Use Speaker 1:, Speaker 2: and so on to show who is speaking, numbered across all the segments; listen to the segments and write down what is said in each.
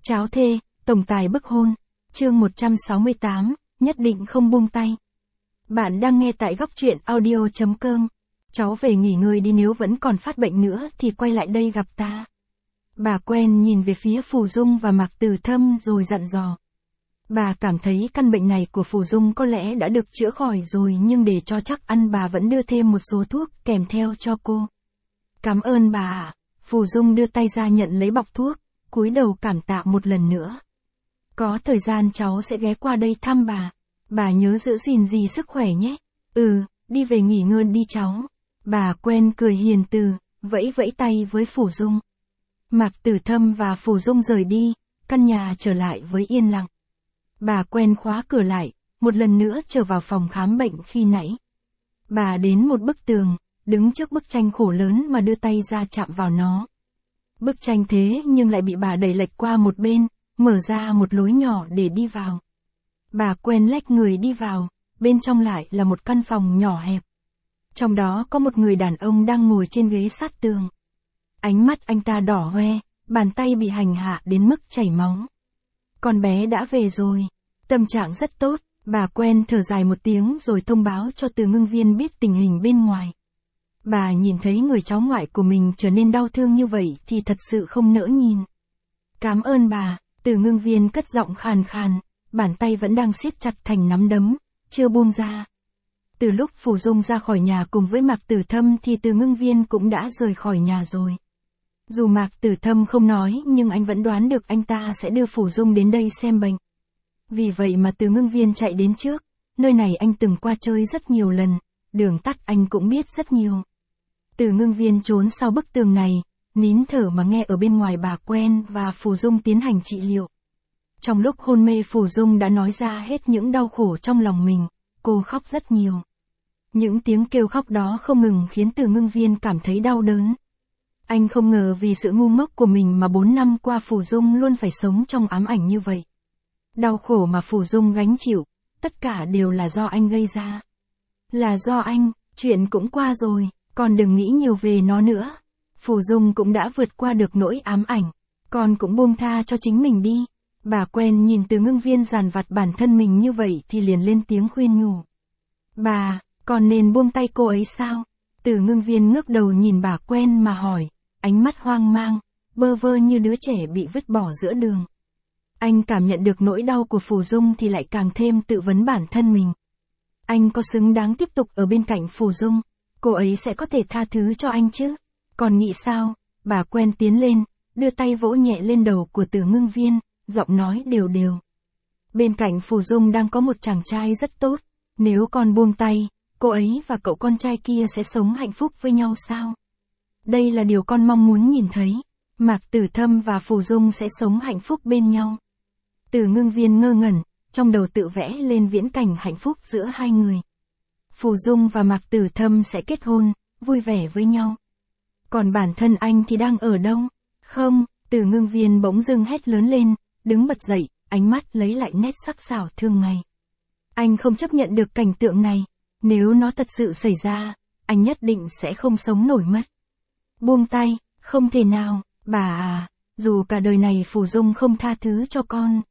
Speaker 1: Cháo thê, tổng tài bức hôn. Chương 168, nhất định không buông tay. Bạn đang nghe tại góc truyện audio.com. Cháu về nghỉ ngơi đi, nếu vẫn còn phát bệnh nữa thì quay lại đây gặp ta. Bà quen nhìn về phía Phù Dung và Mạc Tử Thâm rồi dặn dò. Bà cảm thấy căn bệnh này của Phù Dung có lẽ đã được chữa khỏi rồi, nhưng để cho chắc ăn bà vẫn đưa thêm một số thuốc kèm theo cho cô. Cảm ơn bà ạ. Phù Dung đưa tay ra nhận lấy bọc thuốc, cúi đầu cảm tạ một lần nữa. Có thời gian cháu sẽ ghé qua đây thăm bà. Bà nhớ giữ gìn gì sức khỏe nhé. Đi về nghỉ ngơi đi cháu. Bà quen cười hiền từ, vẫy vẫy tay với Phù Dung. Mạc Tử Thâm và Phù Dung rời đi, căn nhà trở lại với yên lặng. Bà quen khóa cửa lại, một lần nữa trở vào phòng khám bệnh khi nãy. Bà đến một bức tường, đứng trước bức tranh khổ lớn mà đưa tay ra chạm vào nó. Bức tranh thế nhưng lại bị bà đẩy lệch qua một bên, mở ra một lối nhỏ để đi vào. Bà quen lách người đi vào, bên trong lại là một căn phòng nhỏ hẹp. Trong đó có một người đàn ông đang ngồi trên ghế sát tường. Ánh mắt anh ta đỏ hoe, bàn tay bị hành hạ đến mức chảy máu. Con bé đã về rồi, tâm trạng rất tốt. Bà quen thở dài một tiếng rồi thông báo cho Từ Ngưng Viên biết tình hình bên ngoài. Bà nhìn thấy người cháu ngoại của mình trở nên đau thương như vậy thì thật sự không nỡ nhìn. Cảm ơn bà. Từ Ngưng Viên cất giọng khàn khàn, bàn tay vẫn đang siết chặt thành nắm đấm, chưa buông ra. Từ lúc Phù Dung ra khỏi nhà cùng với Mạc Tử Thâm thì Từ Ngưng Viên cũng đã rời khỏi nhà rồi. Dù Mạc Tử Thâm không nói nhưng anh vẫn đoán được anh ta sẽ đưa Phù Dung đến đây xem bệnh. Vì vậy mà Từ Ngưng Viên chạy đến trước, nơi này anh từng qua chơi rất nhiều lần, đường tắt anh cũng biết rất nhiều. Từ Ngưng Viên trốn sau bức tường này, nín thở mà nghe ở bên ngoài bà quen và Phù Dung tiến hành trị liệu. Trong lúc hôn mê Phù Dung đã nói ra hết những đau khổ trong lòng mình, cô khóc rất nhiều. Những tiếng kêu khóc đó không ngừng khiến Từ Ngưng Viên cảm thấy đau đớn. Anh không ngờ vì sự ngu ngốc của mình mà 4 năm qua Phù Dung luôn phải sống trong ám ảnh như vậy. Đau khổ mà Phù Dung gánh chịu, tất cả đều là do anh gây ra. Là do anh, chuyện cũng qua rồi, con đừng nghĩ nhiều về nó nữa. Phù Dung cũng đã vượt qua được nỗi ám ảnh, con cũng buông tha cho chính mình đi. Bà quen nhìn Từ Ngưng Viên dằn vặt bản thân mình như vậy thì liền lên tiếng khuyên nhủ. Bà, con nên buông tay cô ấy sao? Từ Ngưng Viên ngước đầu nhìn bà quen mà hỏi, ánh mắt hoang mang, bơ vơ như đứa trẻ bị vứt bỏ giữa đường. Anh cảm nhận được nỗi đau của Phù Dung thì lại càng thêm tự vấn bản thân mình. Anh có xứng đáng tiếp tục ở bên cạnh Phù Dung? Cô ấy sẽ có thể tha thứ cho anh chứ? Còn nghĩ sao? Bà quen tiến lên, đưa tay vỗ nhẹ lên đầu của Từ Ngưng Viên, giọng nói đều đều. Bên cạnh Phù Dung đang có một chàng trai rất tốt. Nếu con buông tay, cô ấy và cậu con trai kia sẽ sống hạnh phúc với nhau sao? Đây là điều con mong muốn nhìn thấy. Mạc Tử Thâm và Phù Dung sẽ sống hạnh phúc bên nhau. Từ Ngưng Viên ngơ ngẩn, trong đầu tự vẽ lên viễn cảnh hạnh phúc giữa hai người. Phù Dung và Mạc Tử Thâm sẽ kết hôn, vui vẻ với nhau. Còn bản thân anh thì đang ở đâu? Không, Từ Ngưng Viên bỗng dưng hét lớn lên, đứng bật dậy, ánh mắt lấy lại nét sắc sảo thường ngày. Anh không chấp nhận được cảnh tượng này. Nếu nó thật sự xảy ra, anh nhất định sẽ không sống nổi mất. Buông tay, không thể nào, bà à, dù cả đời này Phù Dung không tha thứ cho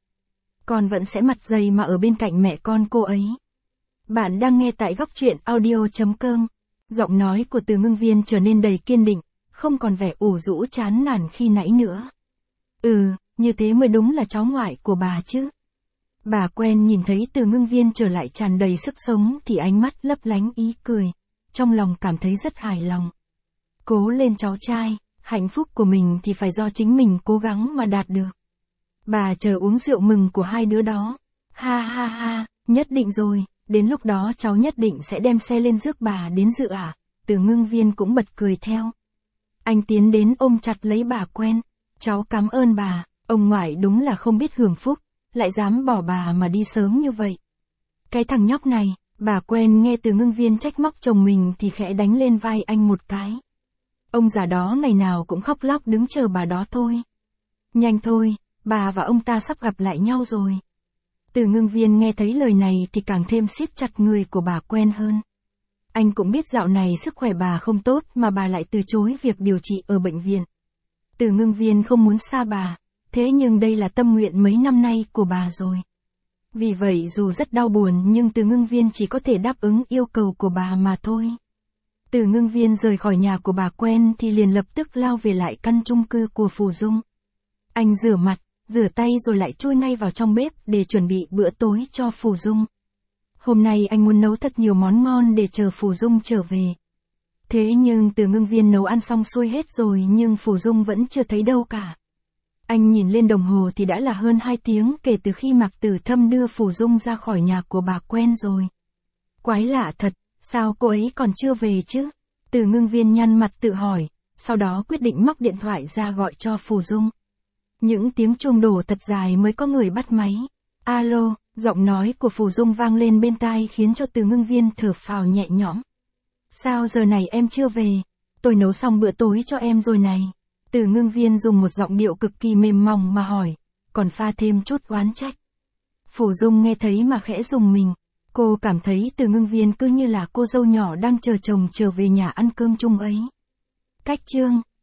Speaker 1: con vẫn sẽ mặt dày mà ở bên cạnh mẹ con cô ấy. Bạn đang nghe tại góc truyện audio.com. Giọng nói của Từ Ngưng Viên trở nên đầy kiên định, không còn vẻ ủ rũ chán nản khi nãy nữa. Như thế mới đúng là cháu ngoại của bà chứ. Bà quen nhìn thấy Từ Ngưng Viên trở lại tràn đầy sức sống thì ánh mắt lấp lánh ý cười, trong lòng cảm thấy rất hài lòng. Cố lên cháu trai, hạnh phúc của mình thì phải do chính mình cố gắng mà đạt được. Bà chờ uống rượu mừng của hai đứa đó. Ha ha ha, nhất định rồi, đến lúc đó cháu nhất định sẽ đem xe lên rước bà đến dự ạ. Từ Ngưng Viên cũng bật cười theo. Anh tiến đến ôm chặt lấy bà quen. Cháu cảm ơn bà, ông ngoại đúng là không biết hưởng phúc, lại dám bỏ bà mà đi sớm như vậy. Cái thằng nhóc này, bà quen nghe Từ Ngưng Viên trách móc chồng mình thì khẽ đánh lên vai anh một cái. Ông già đó ngày nào cũng khóc lóc đứng chờ bà đó thôi. Nhanh thôi, bà và ông ta sắp gặp lại nhau rồi. Từ Ngưng Viên nghe thấy lời này thì càng thêm siết chặt người của bà quen hơn. Anh cũng biết dạo này sức khỏe bà không tốt mà bà lại từ chối việc điều trị ở bệnh viện. Từ Ngưng Viên không muốn xa bà, Thế nhưng đây là tâm nguyện mấy năm nay của bà rồi. Vì vậy dù rất đau buồn nhưng Từ Ngưng Viên chỉ có thể đáp ứng yêu cầu của bà mà thôi. Từ Ngưng Viên rời khỏi nhà của bà quen thì liền lập tức lao về lại căn chung cư của Phù Dung. Anh rửa mặt, rửa tay rồi lại chui ngay vào trong bếp để chuẩn bị bữa tối cho Phù Dung. Hôm nay anh muốn nấu thật nhiều món ngon để chờ Phù Dung trở về. Thế nhưng Từ Ngưng Viên nấu ăn xong xuôi hết rồi nhưng Phù Dung vẫn chưa thấy đâu cả. Anh nhìn lên đồng hồ thì đã là hơn 2 tiếng kể từ khi Mạc Tử Thâm đưa Phù Dung ra khỏi nhà của bà quen rồi. Quái lạ thật, sao cô ấy còn chưa về chứ? Từ Ngưng Viên nhăn mặt tự hỏi, sau đó quyết định móc điện thoại ra gọi cho Phù Dung. Những tiếng chuông đổ thật dài mới có người bắt máy. Alo, giọng nói của Phù Dung vang lên bên tai khiến cho Từ Ngưng Viên thở phào nhẹ nhõm. Sao giờ này em chưa về? Tôi nấu xong bữa tối cho em rồi này. Từ Ngưng Viên dùng một giọng điệu cực kỳ mềm mỏng mà hỏi, còn pha thêm chút oán trách. Phù Dung nghe thấy mà khẽ rùng mình. Cô cảm thấy Từ Ngưng Viên cứ như là cô dâu nhỏ đang chờ chồng trở về nhà ăn cơm chung ấy. Cách chương